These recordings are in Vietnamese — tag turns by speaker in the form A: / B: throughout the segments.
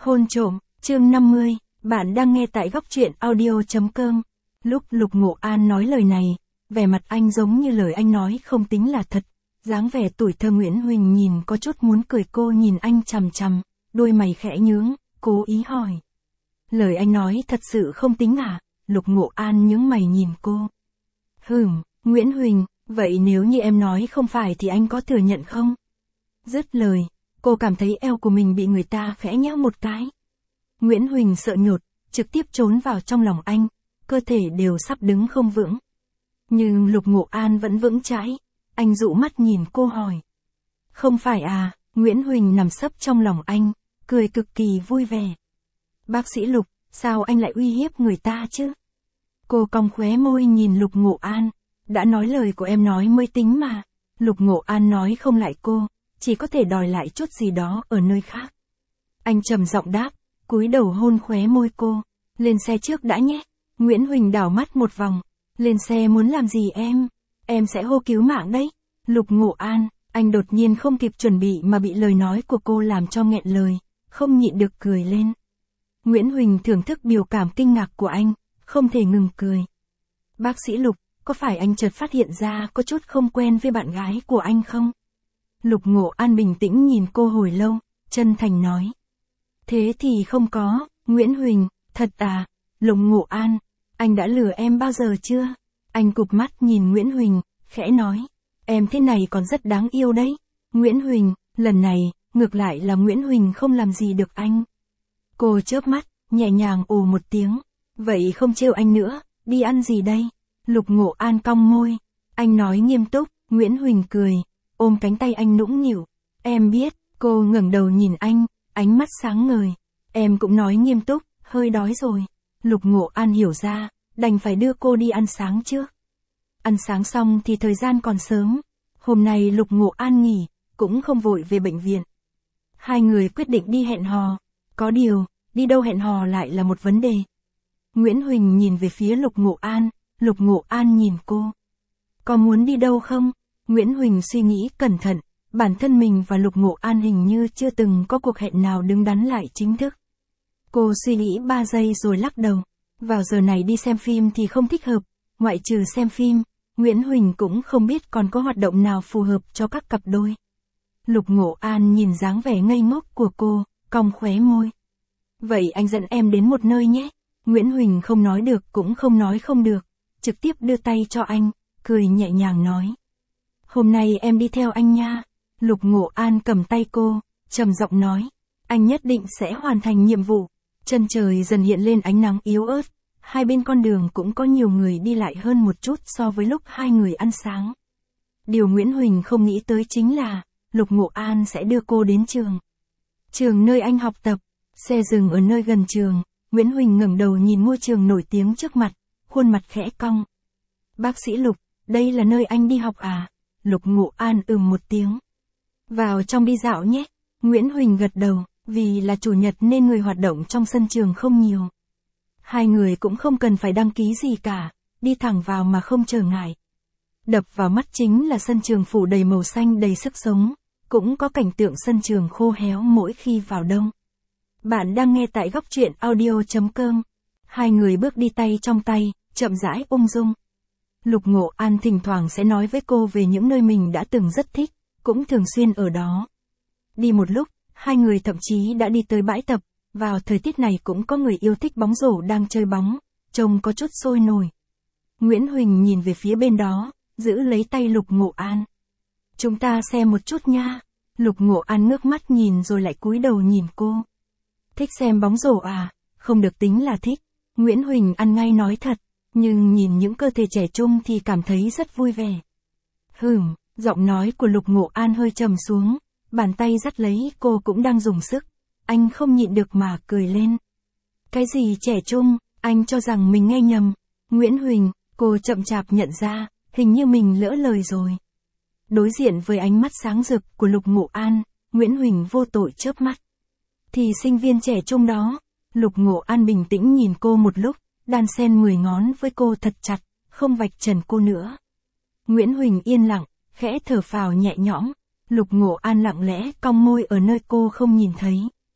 A: Hôn trộm, chương 50, bạn đang nghe tại góc truyện audio.com. Lúc Lục Ngộ An nói lời này, vẻ mặt anh giống như lời anh nói không tính là thật. Dáng vẻ tuổi thơ Nguyễn Huỳnh nhìn có chút muốn cười, cô nhìn anh chằm chằm, đôi mày khẽ nhướng, cố ý hỏi. Lời anh nói thật sự không tính à? Lục Ngộ An nhướng mày nhìn cô. Nguyễn Huỳnh, vậy nếu như em nói không phải thì anh có thừa nhận không? Dứt lời, cô cảm thấy eo của mình bị người ta khẽ nhéo một cái. Nguyễn Huỳnh sợ nhột, trực tiếp trốn vào trong lòng anh, cơ thể đều sắp đứng không vững. Nhưng Lục Ngộ An vẫn vững chãi, anh dụ mắt nhìn cô hỏi. Không phải à? Nguyễn Huỳnh nằm sấp trong lòng anh, cười cực kỳ vui vẻ. Bác sĩ Lục, sao anh lại uy hiếp người ta chứ? Cô cong khóe môi nhìn Lục Ngộ An, đã nói lời của em nói mới tính mà. Lục Ngộ An nói không lại cô, chỉ có thể đòi lại chút gì đó ở nơi khác. Anh trầm giọng đáp, cúi đầu hôn khóe môi cô. Lên xe trước đã nhé. Nguyễn Huỳnh đảo mắt một vòng. Lên xe muốn làm gì em? Em sẽ hô cứu mạng đấy. Lục Ngộ An, anh đột nhiên không kịp chuẩn bị mà bị lời nói của cô làm cho nghẹn lời, không nhịn được cười lên. Nguyễn Huỳnh thưởng thức biểu cảm kinh ngạc của anh, không thể ngừng cười. Bác sĩ Lục, có phải anh chợt phát hiện ra có chút không quen với bạn gái của anh không? Lục Ngộ An bình tĩnh nhìn cô hồi lâu, chân thành nói. Thế thì không có, Nguyễn Huỳnh, thật à? Lục Ngộ An, anh đã lừa em bao giờ chưa? Anh cụp mắt nhìn Nguyễn Huỳnh, khẽ nói. Em thế này còn rất đáng yêu đấy. Nguyễn Huỳnh, lần này, ngược lại là Nguyễn Huỳnh không làm gì được anh. Cô chớp mắt, nhẹ nhàng ồ một tiếng. Vậy không trêu anh nữa, đi ăn gì đây? Lục Ngộ An cong môi. Anh nói nghiêm túc. Nguyễn Huỳnh cười, ôm cánh tay anh nũng nịu. Em biết. Cô ngẩng đầu nhìn anh, ánh mắt sáng ngời. Em cũng nói nghiêm túc, hơi đói rồi. Lục Ngộ An hiểu ra, đành phải đưa cô đi ăn sáng trước. Ăn sáng xong thì thời gian còn sớm. Hôm nay Lục Ngộ An nghỉ, cũng không vội về bệnh viện. Hai người quyết định đi hẹn hò. Có điều, đi đâu hẹn hò lại là một vấn đề. Nguyễn Huỳnh nhìn về phía Lục Ngộ An, Lục Ngộ An nhìn cô. Có muốn đi đâu không? Nguyễn Huỳnh suy nghĩ cẩn thận, bản thân mình và Lục Ngộ An hình như chưa từng có cuộc hẹn nào đứng đắn lại chính thức. Cô suy nghĩ 3 giây rồi lắc đầu. Vào giờ này đi xem phim thì không thích hợp, ngoại trừ xem phim, Nguyễn Huỳnh cũng không biết còn có hoạt động nào phù hợp cho các cặp đôi. Lục Ngộ An nhìn dáng vẻ ngây ngốc của cô, cong khóe môi. Vậy anh dẫn em đến một nơi nhé. Nguyễn Huỳnh không nói được cũng không nói không được, trực tiếp đưa tay cho anh, cười nhẹ nhàng nói. Hôm nay em đi theo anh nha. Lục Ngộ An cầm tay cô, trầm giọng nói. Anh nhất định sẽ hoàn thành nhiệm vụ. Chân trời dần hiện lên ánh nắng yếu ớt, hai bên con đường cũng có nhiều người đi lại hơn một chút so với lúc hai người ăn sáng. Điều Nguyễn Huỳnh không nghĩ tới chính là, Lục Ngộ An sẽ đưa cô đến trường. Trường nơi anh học tập, xe dừng ở nơi gần trường, Nguyễn Huỳnh ngẩng đầu nhìn ngôi trường nổi tiếng trước mặt, khuôn mặt khẽ cong. Bác sĩ Lục, đây là nơi anh đi học à? Lục Ngộ An một tiếng. Vào trong đi dạo nhé. Nguyễn Huỳnh gật đầu, vì là chủ nhật nên người hoạt động trong sân trường không nhiều. Hai người cũng không cần phải đăng ký gì cả, đi thẳng vào mà không trở ngại. Đập vào mắt chính là sân trường phủ đầy màu xanh đầy sức sống, cũng có cảnh tượng sân trường khô héo mỗi khi vào đông. Bạn đang nghe tại góc truyện audio.com. Hai người bước đi tay trong tay, chậm rãi ung dung. Lục Ngộ An thỉnh thoảng sẽ nói với cô về những nơi mình đã từng rất thích, cũng thường xuyên ở đó. Đi một lúc, hai người thậm chí đã đi tới bãi tập, vào thời tiết này cũng có người yêu thích bóng rổ đang chơi bóng, trông có chút sôi nổi. Nguyễn Huỳnh nhìn về phía bên đó, giữ lấy tay Lục Ngộ An. Chúng ta xem một chút nha. Lục Ngộ An ngước mắt nhìn rồi lại cúi đầu nhìn cô. Thích xem bóng rổ à? Không được tính là thích. Nguyễn Huỳnh ăn ngay nói thật, nhưng nhìn những cơ thể trẻ trung thì cảm thấy rất vui vẻ. Giọng nói của Lục Ngộ An hơi trầm xuống, bàn tay dắt lấy cô cũng đang dùng sức. Anh không nhịn được mà cười lên. Cái gì trẻ trung, anh cho rằng mình nghe nhầm. Nguyễn Huỳnh, cô chậm chạp nhận ra, hình như mình lỡ lời rồi. Đối diện với ánh mắt sáng rực của Lục Ngộ An, Nguyễn Huỳnh vô tội chớp mắt. Thì sinh viên trẻ trung đó. Lục Ngộ An bình tĩnh nhìn cô một lúc, đan xen 10 ngón với cô thật chặt, không vạch trần cô nữa. Nguyễn Huỳnh yên lặng, khẽ thở phào nhẹ nhõm. Lục Ngộ An lặng lẽ cong môi ở nơi cô không nhìn thấy.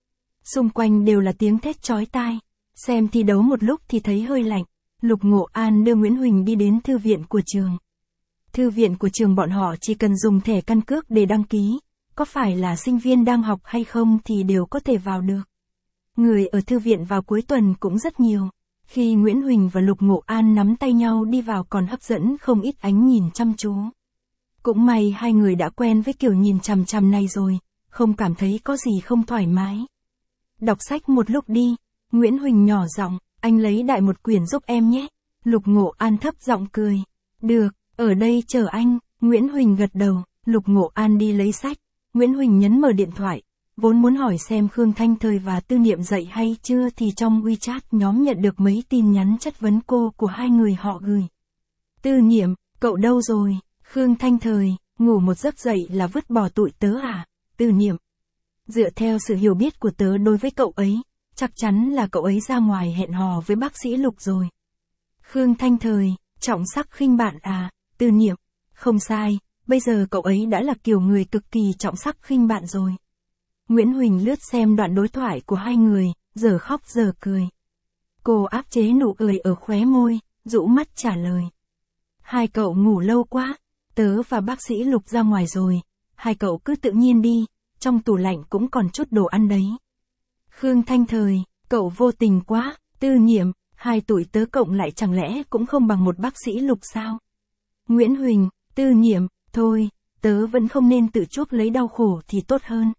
A: Xung quanh đều là tiếng thét chói tai. Xem thi đấu một lúc thì thấy hơi lạnh. Lục Ngộ An đưa Nguyễn Huỳnh đi đến thư viện của trường. Thư viện của trường bọn họ chỉ cần dùng thẻ căn cước để đăng ký. Có phải là sinh viên đang học hay không thì đều có thể vào được. Người ở thư viện vào cuối tuần cũng rất nhiều. Khi Nguyễn Huỳnh và Lục Ngộ An nắm tay nhau đi vào còn hấp dẫn không ít ánh nhìn chăm chú. Cũng may hai người đã quen với kiểu nhìn chằm chằm này rồi, không cảm thấy có gì không thoải mái. Đọc sách một lúc đi, Nguyễn Huỳnh nhỏ giọng, anh lấy đại một quyển giúp em nhé. Lục Ngộ An thấp giọng cười. Được, ở đây chờ anh. Nguyễn Huỳnh gật đầu, Lục Ngộ An đi lấy sách. Nguyễn Huỳnh nhấn mở điện thoại. Vốn muốn hỏi xem Khương Thanh Thời và Tư Niệm dậy hay chưa thì trong WeChat nhóm nhận được mấy tin nhắn chất vấn cô của hai người họ gửi. Tư Niệm, cậu đâu rồi? Khương Thanh Thời, ngủ một giấc dậy là vứt bỏ tụi tớ à? Tư Niệm. Dựa theo sự hiểu biết của tớ đối với cậu ấy, chắc chắn là cậu ấy ra ngoài hẹn hò với bác sĩ Lục rồi. Khương Thanh Thời, trọng sắc khinh bạn à? Tư Niệm. Không sai, bây giờ cậu ấy đã là kiểu người cực kỳ trọng sắc khinh bạn rồi. Nguyễn Huỳnh lướt xem đoạn đối thoại của hai người, giờ khóc giờ cười. Cô áp chế nụ cười ở khóe môi, rũ mắt trả lời. Hai cậu ngủ lâu quá, tớ và bác sĩ Lục ra ngoài rồi, hai cậu cứ tự nhiên đi, trong tủ lạnh cũng còn chút đồ ăn đấy. Khương Thanh Thời, cậu vô tình quá. Tư Niệm, hai tụi tớ cộng lại chẳng lẽ cũng không bằng một bác sĩ Lục sao? Nguyễn Huỳnh, Tư Niệm, thôi, tớ vẫn không nên tự chuốc lấy đau khổ thì tốt hơn.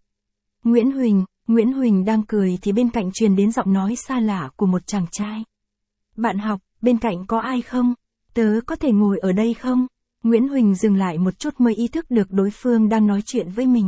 A: Nguyễn Huỳnh đang cười thì bên cạnh truyền đến giọng nói xa lạ của một chàng trai. Bạn học, bên cạnh có ai không? Tớ có thể ngồi ở đây không? Nguyễn Huỳnh dừng lại một chút mới ý thức được đối phương đang nói chuyện với mình.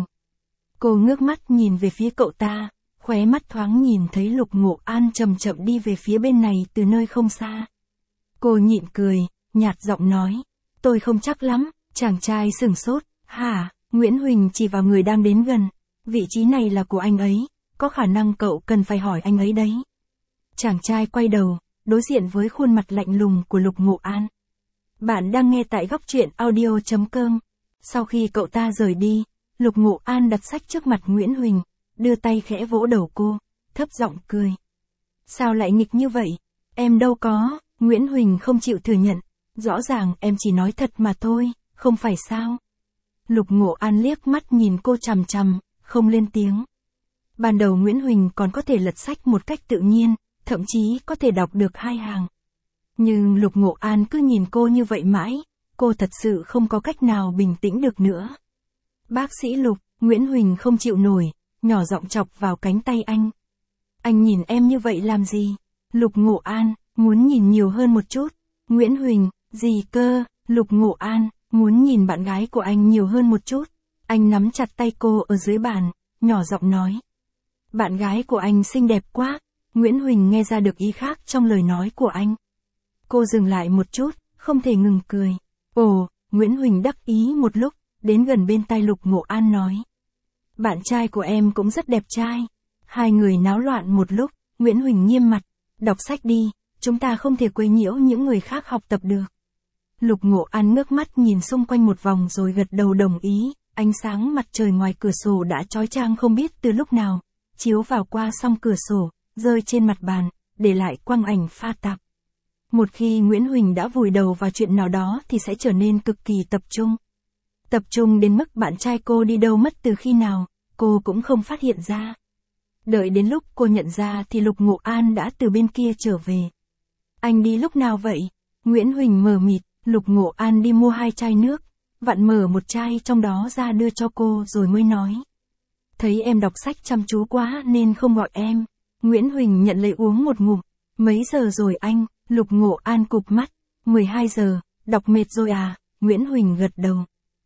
A: Cô ngước mắt nhìn về phía cậu ta, khóe mắt thoáng nhìn thấy Lục Ngộ An chậm chậm đi về phía bên này từ nơi không xa. Cô nhịn cười, nhạt giọng nói. Tôi không chắc lắm. Chàng trai sửng sốt. Hả? Nguyễn Huỳnh chỉ vào người đang đến gần. Vị trí này là của anh ấy, có khả năng cậu cần phải hỏi anh ấy đấy. Chàng trai quay đầu, đối diện với khuôn mặt lạnh lùng của Lục Ngộ An. Bạn đang nghe tại góc truyện audio.com. Sau khi cậu ta rời đi, Lục Ngộ An đặt sách trước mặt Nguyễn Huỳnh, đưa tay khẽ vỗ đầu cô, thấp giọng cười. Sao lại nghịch như vậy? Em đâu có. Nguyễn Huỳnh không chịu thừa nhận. Rõ ràng em chỉ nói thật mà thôi, không phải sao? Lục Ngộ An liếc mắt nhìn cô chằm chằm, không lên tiếng. Ban đầu Nguyễn Huỳnh còn có thể lật sách một cách tự nhiên, thậm chí có thể đọc được hai hàng. Nhưng Lục Ngộ An cứ nhìn cô như vậy mãi, cô thật sự không có cách nào bình tĩnh được nữa. Bác sĩ Lục, Nguyễn Huỳnh không chịu nổi, nhỏ giọng chọc vào cánh tay anh. Anh nhìn em như vậy làm gì? Lục Ngộ An, muốn nhìn nhiều hơn một chút. Nguyễn Huỳnh, gì cơ? Lục Ngộ An, muốn nhìn bạn gái của anh nhiều hơn một chút. Anh nắm chặt tay cô ở dưới bàn, nhỏ giọng nói. Bạn gái của anh xinh đẹp quá. Nguyễn Huỳnh nghe ra được ý khác trong lời nói của anh. Cô dừng lại một chút, không thể ngừng cười. Ồ, Nguyễn Huỳnh đắc ý một lúc, đến gần bên tai Lục Ngộ An nói. Bạn trai của em cũng rất đẹp trai. Hai người náo loạn một lúc, Nguyễn Huỳnh nghiêm mặt. Đọc sách đi, chúng ta không thể quấy nhiễu những người khác học tập được. Lục Ngộ An ngước mắt nhìn xung quanh một vòng rồi gật đầu đồng ý. Ánh sáng mặt trời ngoài cửa sổ đã chói chang không biết từ lúc nào, chiếu vào qua song cửa sổ, rơi trên mặt bàn, để lại quang ảnh pha tạp. Một khi Nguyễn Huỳnh đã vùi đầu vào chuyện nào đó thì sẽ trở nên cực kỳ tập trung. Tập trung đến mức bạn trai cô đi đâu mất từ khi nào, cô cũng không phát hiện ra. Đợi đến lúc cô nhận ra thì Lục Ngộ An đã từ bên kia trở về. Anh đi lúc nào vậy? Nguyễn Huỳnh mờ mịt. Lục Ngộ An đi mua 2 chai nước, vặn mở một chai trong đó ra đưa cho cô rồi mới nói. Thấy em đọc sách chăm chú quá nên không gọi em. Nguyễn Huỳnh nhận lấy uống một ngụm. Mấy giờ rồi anh? Lục Ngộ An cụp mắt. 12 giờ, đọc mệt rồi à? Nguyễn Huỳnh gật đầu.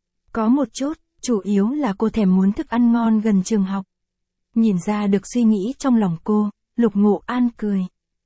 A: Có một chút, chủ yếu là cô thèm muốn thức ăn ngon gần trường học. Nhìn ra được suy nghĩ trong lòng cô, Lục Ngộ An cười.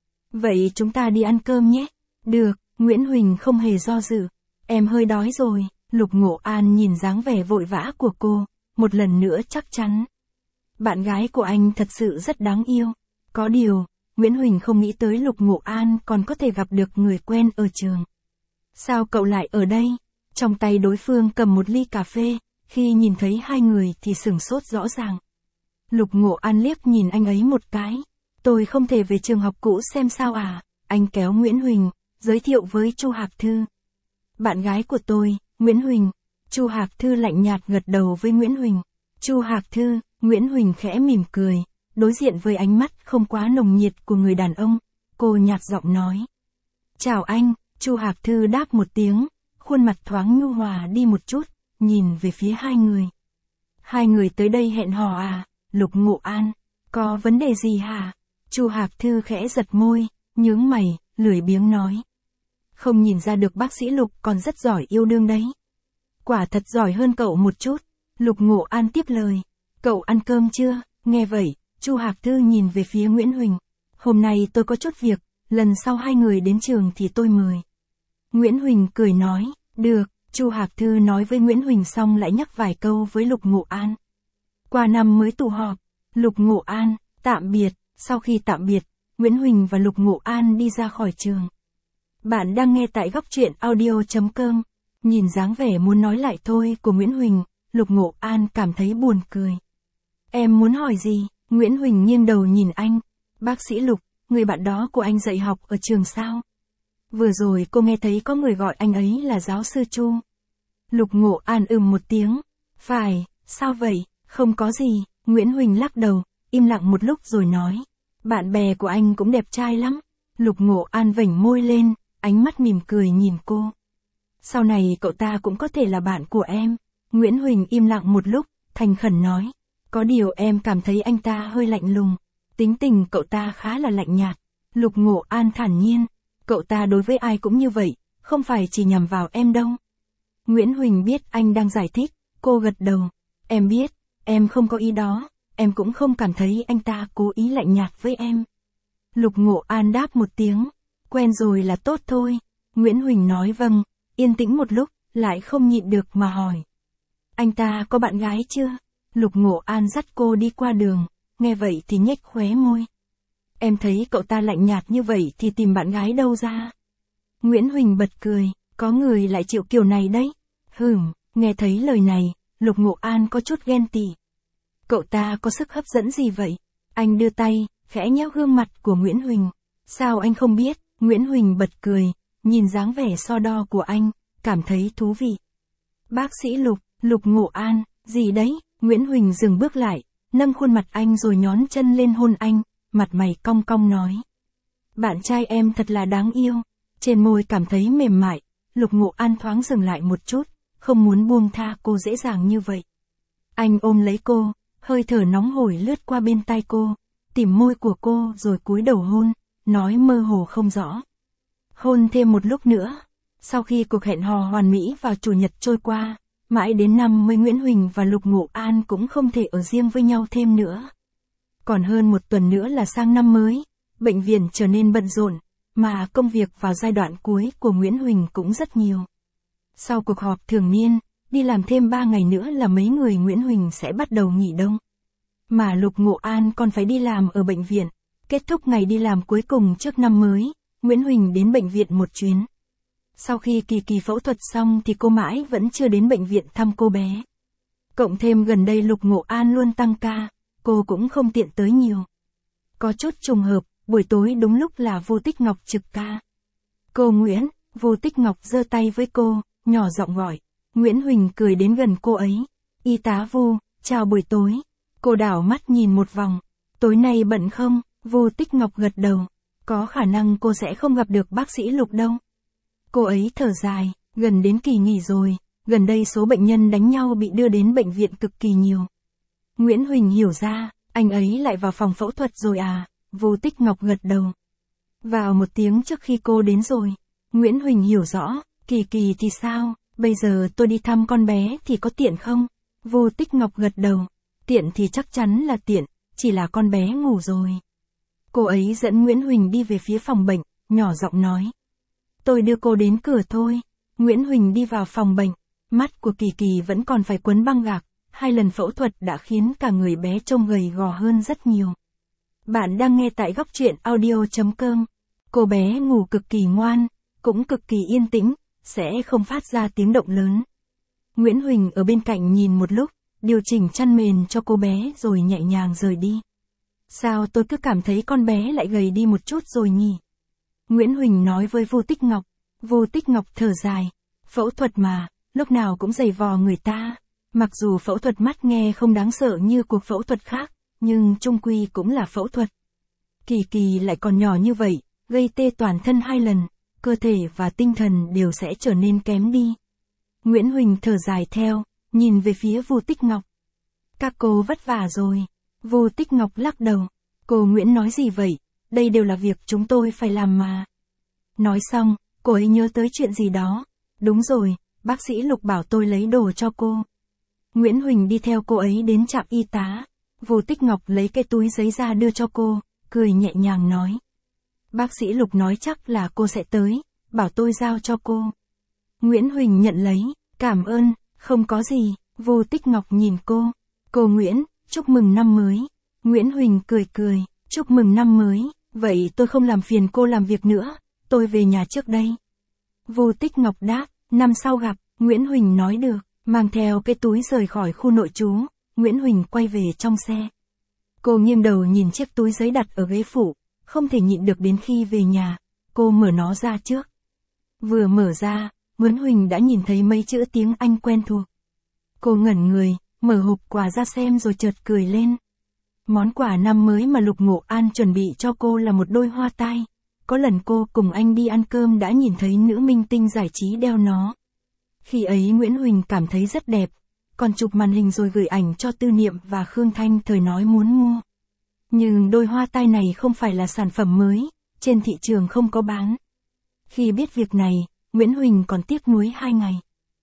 A: Vậy chúng ta đi ăn cơm nhé. Được, Nguyễn Huỳnh không hề do dự. Em hơi đói rồi. Lục Ngộ An nhìn dáng vẻ vội vã của cô, một lần nữa chắc chắn. Bạn gái của anh thật sự rất đáng yêu. Có điều, Nguyễn Huỳnh không nghĩ tới Lục Ngộ An còn có thể gặp được người quen ở trường. Sao cậu lại ở đây? Trong tay đối phương cầm một ly cà phê, khi nhìn thấy hai người thì sửng sốt rõ ràng. Lục Ngộ An liếc nhìn anh ấy một cái. Tôi không thể về trường học cũ xem sao à? Anh kéo Nguyễn Huỳnh, giới thiệu với Chu Hạc Thư. Bạn gái của tôi, Nguyễn Huỳnh. Chu Hạc Thư lạnh nhạt gật đầu với Nguyễn Huỳnh. Chu Hạc Thư, Nguyễn Huỳnh khẽ mỉm cười, đối diện với ánh mắt không quá nồng nhiệt của người đàn ông, cô nhạt giọng nói. Chào anh, Chu Hạc Thư đáp một tiếng, khuôn mặt thoáng nhu hòa đi một chút, nhìn về phía hai người. Hai người tới đây hẹn hò à? Lục Ngộ An, có vấn đề gì hả? Chu Hạc Thư khẽ giật môi, nhướng mày, lười biếng nói. Không nhìn ra được bác sĩ Lục còn rất giỏi yêu đương đấy. Quả thật giỏi hơn cậu một chút. Lục Ngộ An tiếp lời. Cậu ăn cơm chưa? Nghe vậy, Chu Hạc Thư nhìn về phía Nguyễn Huỳnh. Hôm nay tôi có chút việc, lần sau hai người đến trường thì tôi mời. Nguyễn Huỳnh cười nói, được. Chu Hạc Thư nói với Nguyễn Huỳnh xong lại nhắc vài câu với Lục Ngộ An. Qua năm mới tụ họp, Lục Ngộ An, tạm biệt. Sau khi tạm biệt, Nguyễn Huỳnh và Lục Ngộ An đi ra khỏi trường. Bạn đang nghe tại góc truyện audio.com. Nhìn dáng vẻ muốn nói lại thôi của Nguyễn Huỳnh, Lục Ngộ An cảm thấy buồn cười. Em muốn hỏi gì? Nguyễn Huỳnh nghiêng đầu nhìn anh. Bác sĩ Lục, người bạn đó của anh dạy học ở trường sao? Vừa rồi cô nghe thấy có người gọi anh ấy là giáo sư Chu. Lục Ngộ An một tiếng. Phải, sao vậy? Không có gì. Nguyễn Huỳnh lắc đầu, im lặng một lúc rồi nói. Bạn bè của anh cũng đẹp trai lắm. Lục Ngộ An vểnh môi lên, ánh mắt mỉm cười nhìn cô. Sau này cậu ta cũng có thể là bạn của em. Nguyễn Huỳnh im lặng một lúc, thành khẩn nói. Có điều em cảm thấy anh ta hơi lạnh lùng. Tính tình cậu ta khá là lạnh nhạt. Lục Ngộ An thản nhiên. Cậu ta đối với ai cũng như vậy, không phải chỉ nhằm vào em đâu. Nguyễn Huỳnh biết anh đang giải thích, cô gật đầu. Em biết, em không có ý đó, em cũng không cảm thấy anh ta cố ý lạnh nhạt với em. Lục Ngộ An đáp một tiếng. Quen rồi là tốt thôi. Nguyễn Huỳnh nói vâng, yên tĩnh một lúc, lại không nhịn được mà hỏi. Anh ta có bạn gái chưa? Lục Ngộ An dắt cô đi qua đường, nghe vậy thì nhếch khóe môi. Em thấy cậu ta lạnh nhạt như vậy thì tìm bạn gái đâu ra? Nguyễn Huỳnh bật cười, có người lại chịu kiểu này đấy. Nghe thấy lời này, Lục Ngộ An có chút ghen tị. Cậu ta có sức hấp dẫn gì vậy? Anh đưa tay, khẽ nhéo gương mặt của Nguyễn Huỳnh. Sao anh không biết? Nguyễn Huỳnh bật cười, nhìn dáng vẻ so đo của anh, cảm thấy thú vị. Bác sĩ Lục, Lục Ngộ An, gì đấy? Nguyễn Huỳnh dừng bước lại, nâng khuôn mặt anh rồi nhón chân lên hôn anh, mặt mày cong cong nói. Bạn trai em thật là đáng yêu. Trên môi cảm thấy mềm mại, Lục Ngộ An thoáng dừng lại một chút, không muốn buông tha cô dễ dàng như vậy. Anh ôm lấy cô, hơi thở nóng hổi lướt qua bên tai cô, tìm môi của cô rồi cúi đầu hôn, nói mơ hồ không rõ. Hôn thêm một lúc nữa. Sau khi cuộc hẹn hò hoàn mỹ vào Chủ nhật trôi qua, mãi đến năm mới Nguyễn Huỳnh và Lục Ngộ An cũng không thể ở riêng với nhau thêm nữa. Còn hơn một tuần nữa là sang năm mới, bệnh viện trở nên bận rộn, mà công việc vào giai đoạn cuối của Nguyễn Huỳnh cũng rất nhiều. Sau cuộc họp thường niên, đi làm thêm 3 ngày nữa là mấy người Nguyễn Huỳnh sẽ bắt đầu nghỉ đông. Mà Lục Ngộ An còn phải đi làm ở bệnh viện. Kết thúc ngày đi làm cuối cùng trước năm mới, Nguyễn Huỳnh đến bệnh viện một chuyến. Sau khi Kỳ phẫu thuật xong thì cô mãi vẫn chưa đến bệnh viện thăm cô bé. Cộng thêm gần đây Lục Ngộ An luôn tăng ca, cô cũng không tiện tới nhiều. Có chút trùng hợp, buổi tối đúng lúc là Vô Tích Ngọc trực ca. Cô Nguyễn, Vô Tích Ngọc giơ tay với cô, nhỏ giọng gọi. Nguyễn Huỳnh cười đến gần cô ấy. Y tá Vu, chào buổi tối. Cô đảo mắt nhìn một vòng. Tối nay bận không? Vô Tích Ngọc gật đầu. Có khả năng cô sẽ không gặp được bác sĩ Lục đâu. Cô ấy thở dài, gần đến kỳ nghỉ rồi, gần đây số bệnh nhân đánh nhau bị đưa đến bệnh viện cực kỳ nhiều. Nguyễn Huỳnh hiểu ra, anh ấy lại vào phòng phẫu thuật rồi à? Vô Tích Ngọc gật đầu. Vào 1 tiếng trước khi cô đến rồi. Nguyễn Huỳnh hiểu rõ, Kỳ thì sao? Bây giờ tôi đi thăm con bé thì có tiện không? Vô Tích Ngọc gật đầu. Tiện thì chắc chắn là tiện, chỉ là con bé ngủ rồi. Cô ấy dẫn Nguyễn Huỳnh đi về phía phòng bệnh, nhỏ giọng nói. Tôi đưa cô đến cửa thôi. Nguyễn Huỳnh đi vào phòng bệnh, mắt của Kỳ vẫn còn phải quấn băng gạc, 2 lần phẫu thuật đã khiến cả người bé trông gầy gò hơn rất nhiều. Bạn đang nghe tại góc truyện audio.com. Cô bé ngủ cực kỳ ngoan, cũng cực kỳ yên tĩnh, sẽ không phát ra tiếng động lớn. Nguyễn Huỳnh ở bên cạnh nhìn một lúc, điều chỉnh chăn mền cho cô bé rồi nhẹ nhàng rời đi. Sao tôi cứ cảm thấy con bé lại gầy đi một chút rồi nhỉ? Nguyễn Huỳnh nói với Vô Tích Ngọc. Vô Tích Ngọc thở dài. Phẫu thuật mà, lúc nào cũng giày vò người ta. Mặc dù phẫu thuật mắt nghe không đáng sợ như cuộc phẫu thuật khác, nhưng chung quy cũng là phẫu thuật. Kỳ Kỳ lại còn nhỏ như vậy, gây tê toàn thân 2 lần, cơ thể và tinh thần đều sẽ trở nên kém đi. Nguyễn Huỳnh thở dài theo, nhìn về phía Vô Tích Ngọc. Các cô vất vả rồi. Vô Tích Ngọc lắc đầu. Cô Nguyễn nói gì vậy? Đây đều là việc chúng tôi phải làm mà. Nói xong, cô ấy nhớ tới chuyện gì đó. Đúng rồi, bác sĩ Lục bảo tôi lấy đồ cho cô. Nguyễn Huỳnh đi theo cô ấy đến trạm y tá. Vô Tích Ngọc lấy cái túi giấy ra đưa cho cô, cười nhẹ nhàng nói. Bác sĩ Lục nói chắc là cô sẽ tới, bảo tôi giao cho cô. Nguyễn Huỳnh nhận lấy, cảm ơn, không có gì. Vô Tích Ngọc nhìn cô. Cô Nguyễn, chúc mừng năm mới. Nguyễn Huỳnh cười cười, chúc mừng năm mới, vậy tôi không làm phiền cô làm việc nữa, tôi về nhà trước đây. Vô Tích Ngọc đáp, năm sau gặp. Nguyễn Huỳnh nói được, mang theo cái túi rời khỏi khu nội trú. Nguyễn Huỳnh quay về trong xe. Cô nghiêng đầu nhìn chiếc túi giấy đặt ở ghế phụ, không thể nhịn được đến khi về nhà. Cô mở nó ra trước. Vừa mở ra, Nguyễn Huỳnh đã nhìn thấy mấy chữ tiếng Anh quen thuộc. Cô ngẩn người, mở hộp quà ra xem rồi chợt cười lên. Món quà năm mới mà Lục Ngộ An chuẩn bị cho cô là một đôi hoa tai. Có lần cô cùng anh đi ăn cơm đã nhìn thấy nữ minh tinh giải trí đeo nó. Khi ấy Nguyễn Huỳnh cảm thấy rất đẹp, còn chụp màn hình rồi gửi ảnh cho Tư Niệm và Khương Thanh thời nói muốn mua. Nhưng đôi hoa tai này không phải là sản phẩm mới, trên thị trường không có bán. Khi biết việc này, Nguyễn Huỳnh còn tiếc nuối 2 ngày.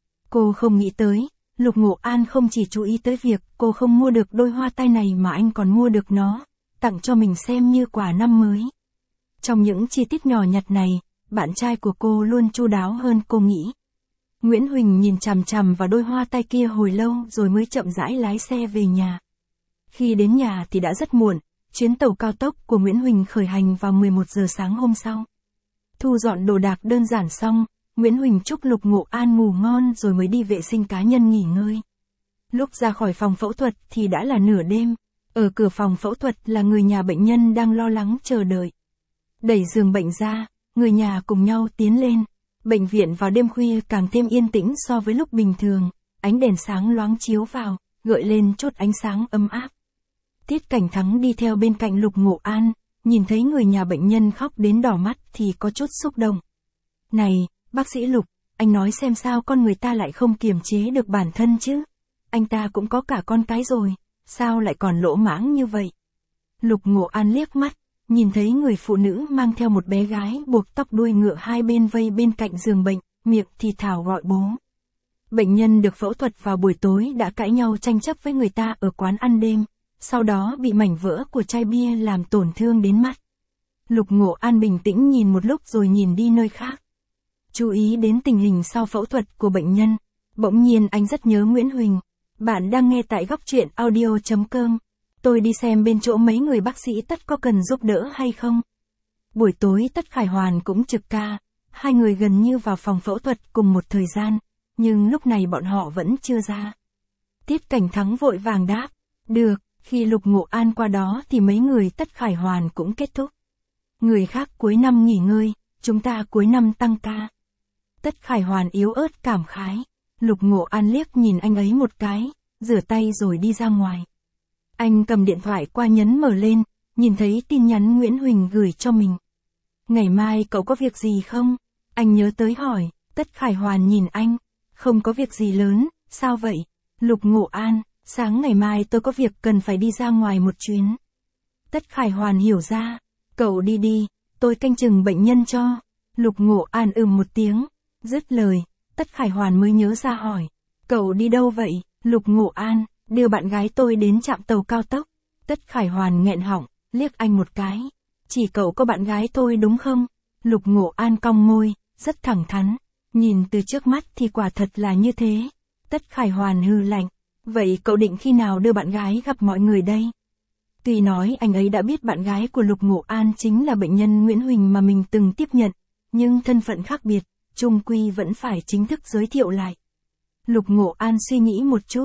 A: Cô không nghĩ tới, Lục Ngộ An không chỉ chú ý tới việc cô không mua được đôi hoa tai này mà anh còn mua được nó, tặng cho mình xem như quà năm mới. Trong những chi tiết nhỏ nhặt này, bạn trai của cô luôn chu đáo hơn cô nghĩ. Nguyễn Huỳnh nhìn chằm chằm vào đôi hoa tai kia hồi lâu rồi mới chậm rãi lái xe về nhà. Khi đến nhà thì đã rất muộn, chuyến tàu cao tốc của Nguyễn Huỳnh khởi hành vào 11 giờ sáng hôm sau. Thu dọn đồ đạc đơn giản xong, Nguyễn Huỳnh chúc Lục Ngộ An ngủ ngon rồi mới đi vệ sinh cá nhân nghỉ ngơi. Lúc ra khỏi phòng phẫu thuật thì đã là nửa đêm, ở cửa phòng phẫu thuật là người nhà bệnh nhân đang lo lắng chờ đợi. Đẩy giường bệnh ra, người nhà cùng nhau tiến lên. Bệnh viện vào đêm khuya càng thêm yên tĩnh so với lúc bình thường, ánh đèn sáng loáng chiếu vào, gợi lên chút ánh sáng ấm áp. Tiết Cảnh Thắng đi theo bên cạnh Lục Ngộ An, nhìn thấy người nhà bệnh nhân khóc đến đỏ mắt thì có chút xúc động. Này, bác sĩ Lục, anh nói xem sao con người ta lại không kiềm chế được bản thân chứ? Anh ta cũng có cả con cái rồi, sao lại còn lỗ mãng như vậy? Lục Ngộ An liếc mắt, nhìn thấy người phụ nữ mang theo một bé gái buộc tóc đuôi ngựa hai bên vây bên cạnh giường bệnh, miệng thì thào gọi bố. Bệnh nhân được phẫu thuật vào buổi tối đã cãi nhau tranh chấp với người ta ở quán ăn đêm, sau đó bị mảnh vỡ của chai bia làm tổn thương đến mắt. Lục Ngộ An bình tĩnh nhìn một lúc rồi nhìn đi nơi khác. Chú ý đến tình hình sau phẫu thuật của bệnh nhân, bỗng nhiên anh rất nhớ Nguyễn Huỳnh. Bạn đang nghe tại góc truyện audio.com. Tôi đi xem bên chỗ mấy người bác sĩ Tất có cần giúp đỡ hay không? Buổi tối Tất Khải Hoàn cũng trực ca, hai người gần như vào phòng phẫu thuật cùng một thời gian, nhưng lúc này bọn họ vẫn chưa ra. Tiết Cảnh Thắng vội vàng đáp, được, khi Lục Ngộ An qua đó thì mấy người Tất Khải Hoàn cũng kết thúc. Người khác cuối năm nghỉ ngơi, chúng ta cuối năm tăng ca. Tất Khải Hoàn yếu ớt cảm khái. Lục Ngộ An liếc nhìn anh ấy một cái, rửa tay rồi đi ra ngoài. Anh cầm điện thoại qua nhấn mở lên, nhìn thấy tin nhắn Nguyễn Huỳnh gửi cho mình. Ngày mai cậu có việc gì không? Anh nhớ tới hỏi. Tất Khải Hoàn nhìn anh. Không có việc gì lớn, sao vậy? Lục Ngộ An, sáng ngày mai tôi có việc cần phải đi ra ngoài một chuyến. Tất Khải Hoàn hiểu ra. Cậu đi đi, tôi canh chừng bệnh nhân cho. Lục Ngộ An một tiếng. Dứt lời, Tất Khải Hoàn mới nhớ ra hỏi. Cậu đi đâu vậy? Lục Ngộ An, đưa bạn gái tôi đến trạm tàu cao tốc. Tất Khải Hoàn nghẹn họng, liếc anh một cái. Chỉ cậu có bạn gái tôi đúng không? Lục Ngộ An cong môi, rất thẳng thắn. Nhìn từ trước mắt thì quả thật là như thế. Tất Khải Hoàn hừ lạnh. Vậy cậu định khi nào đưa bạn gái gặp mọi người đây? Tuy nói anh ấy đã biết bạn gái của Lục Ngộ An chính là bệnh nhân Nguyễn Huỳnh mà mình từng tiếp nhận, nhưng thân phận khác biệt, chung quy vẫn phải chính thức giới thiệu lại. Lục Ngộ An suy nghĩ một chút,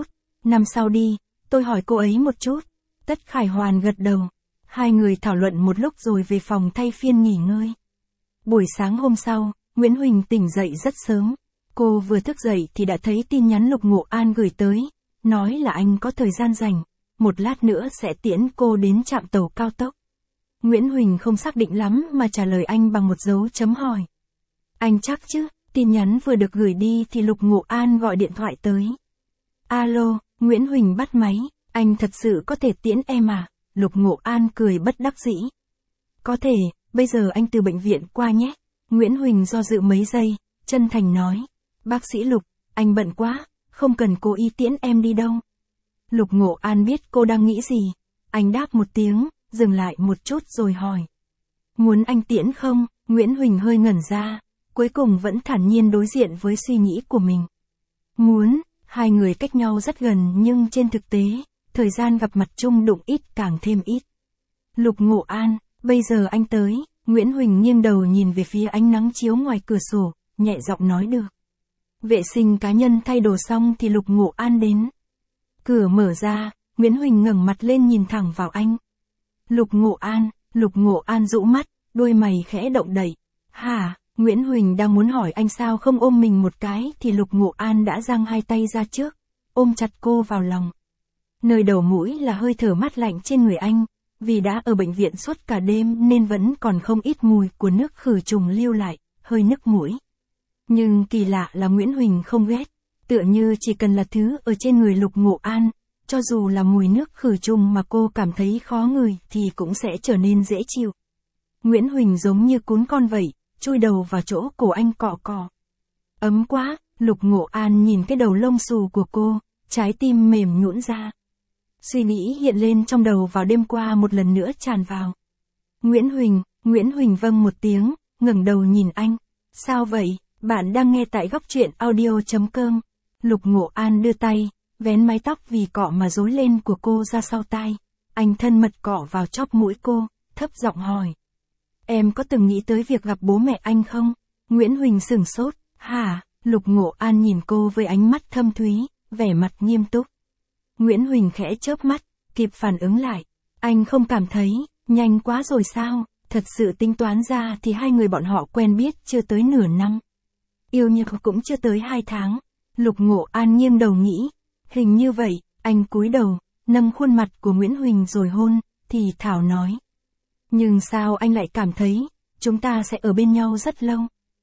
A: năm sau đi, tôi hỏi cô ấy một chút. Tất Khải Hoàn gật đầu. Hai người thảo luận một lúc rồi về phòng thay phiên nghỉ ngơi. Buổi sáng hôm sau, Nguyễn Huỳnh tỉnh dậy rất sớm. Cô vừa thức dậy thì đã thấy tin nhắn Lục Ngộ An gửi tới, nói là anh có thời gian rảnh, một lát nữa sẽ tiễn cô đến trạm tàu cao tốc. Nguyễn Huỳnh không xác định lắm mà trả lời anh bằng một dấu chấm hỏi. Anh chắc chứ? Tin nhắn vừa được gửi đi thì Lục Ngộ An gọi điện thoại tới. Alo, Nguyễn Huỳnh bắt máy, anh thật sự có thể tiễn em à? Lục Ngộ An cười bất đắc dĩ. Có thể, bây giờ anh từ bệnh viện qua nhé. Nguyễn Huỳnh do dự mấy giây, chân thành nói. Bác sĩ Lục, anh bận quá, không cần cô y tiễn em đi đâu. Lục Ngộ An biết cô đang nghĩ gì. Anh đáp một tiếng, dừng lại một chút rồi hỏi. Muốn anh tiễn không? Nguyễn Huỳnh hơi ngẩn ra, cuối cùng vẫn thản nhiên đối diện với suy nghĩ của mình. Muốn, hai người cách nhau rất gần nhưng trên thực tế, thời gian gặp mặt chung đụng ít càng thêm ít. Lục Ngộ An, bây giờ anh tới. Nguyễn Huỳnh nghiêng đầu nhìn về phía ánh nắng chiếu ngoài cửa sổ, nhẹ giọng nói được. Vệ sinh cá nhân thay đồ xong thì Lục Ngộ An đến. Cửa mở ra, Nguyễn Huỳnh ngẩng mặt lên nhìn thẳng vào anh. Lục Ngộ An rũ mắt, đôi mày khẽ động đậy. Hả? Nguyễn Huỳnh đang muốn hỏi anh sao không ôm mình một cái thì Lục Ngộ An đã giang hai tay ra trước, ôm chặt cô vào lòng. Nơi đầu mũi là hơi thở mát lạnh trên người anh, vì đã ở bệnh viện suốt cả đêm nên vẫn còn không ít mùi của nước khử trùng lưu lại, hơi nức mũi. Nhưng kỳ lạ là Nguyễn Huỳnh không ghét, tựa như chỉ cần là thứ ở trên người Lục Ngộ An, cho dù là mùi nước khử trùng mà cô cảm thấy khó ngửi thì cũng sẽ trở nên dễ chịu. Nguyễn Huỳnh giống như cún con vậy, chui đầu vào chỗ cổ anh cọ cọ. Ấm quá, Lục Ngộ An nhìn cái đầu lông xù của cô, trái tim mềm nhũn ra. Suy nghĩ hiện lên trong đầu vào đêm qua một lần nữa tràn vào. Nguyễn Huỳnh vâng một tiếng, ngẩng đầu nhìn anh. Sao vậy? Bạn đang nghe tại góc truyện audio.com. Lục Ngộ An đưa tay, vén mái tóc vì cọ mà rối lên của cô ra sau tai. Anh thân mật cọ vào chóp mũi cô, thấp giọng hỏi. Em có từng nghĩ tới việc gặp bố mẹ anh không? Nguyễn Huỳnh sửng sốt. Hả? Lục Ngộ An nhìn cô với ánh mắt thâm thúy, vẻ mặt nghiêm túc. Nguyễn Huỳnh khẽ chớp mắt, kịp phản ứng lại. Anh không cảm thấy, nhanh quá rồi sao? Thật sự tính toán ra thì hai người bọn họ quen biết chưa tới nửa năm. Yêu nhau cũng chưa tới 2 tháng. Lục Ngộ An nghiêng đầu nghĩ. Hình như vậy, anh cúi đầu, nâng khuôn mặt của Nguyễn Huỳnh rồi hôn, thì thảo nói. Nhưng sao anh lại cảm thấy, chúng ta sẽ ở bên nhau rất lâu?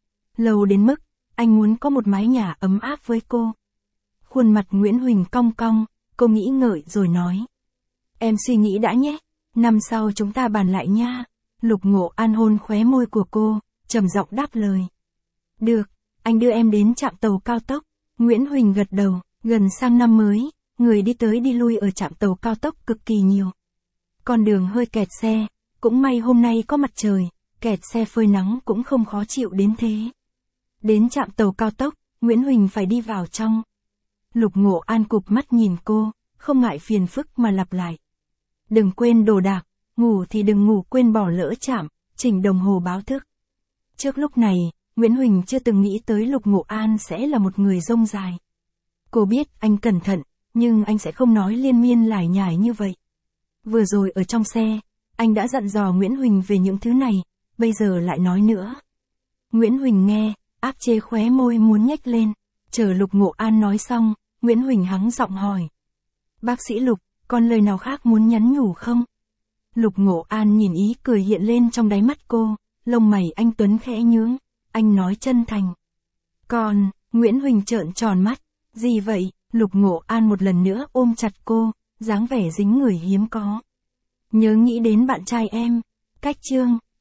A: Lâu đến mức, anh muốn có một mái nhà ấm áp với cô. Khuôn mặt Nguyễn Huỳnh cong cong, cô nghĩ ngợi rồi nói. Em suy nghĩ đã nhé, năm sau chúng ta bàn lại nha. Lục Ngộ An hôn khóe môi của cô, trầm giọng đáp lời. Được, anh đưa em đến trạm tàu cao tốc. Nguyễn Huỳnh gật đầu, gần sang năm mới, người đi tới đi lui ở trạm tàu cao tốc cực kỳ nhiều. Con đường hơi kẹt xe, cũng may hôm nay có mặt trời, kẹt xe phơi nắng cũng không khó chịu đến thế. Đến trạm tàu cao tốc, Nguyễn Huỳnh phải đi vào trong. Lục Ngộ An cụp mắt nhìn cô, không ngại phiền phức mà lặp lại. Đừng quên đồ đạc, ngủ thì đừng ngủ quên bỏ lỡ trạm, chỉnh đồng hồ báo thức. Trước lúc này, Nguyễn Huỳnh chưa từng nghĩ tới Lục Ngộ An sẽ là một người rông dài. Cô biết anh cẩn thận, nhưng anh sẽ không nói liên miên lải nhải như vậy. Vừa rồi ở trong xe, anh đã dặn dò Nguyễn Huỳnh về những thứ này, bây giờ lại nói nữa. Nguyễn Huỳnh nghe, áp chế khóe môi muốn nhếch lên. Chờ Lục Ngộ An nói xong, Nguyễn Huỳnh hắng giọng hỏi. Bác sĩ Lục, còn lời nào khác muốn nhắn nhủ không? Lục Ngộ An nhìn ý cười hiện lên trong đáy mắt cô, lông mày anh tuấn khẽ nhướng, anh nói chân thành. Còn, Nguyễn Huỳnh trợn tròn mắt, gì vậy? Lục Ngộ An một lần nữa ôm chặt cô, dáng vẻ dính người hiếm có. Nhớ nghĩ đến bạn trai em. Cách chương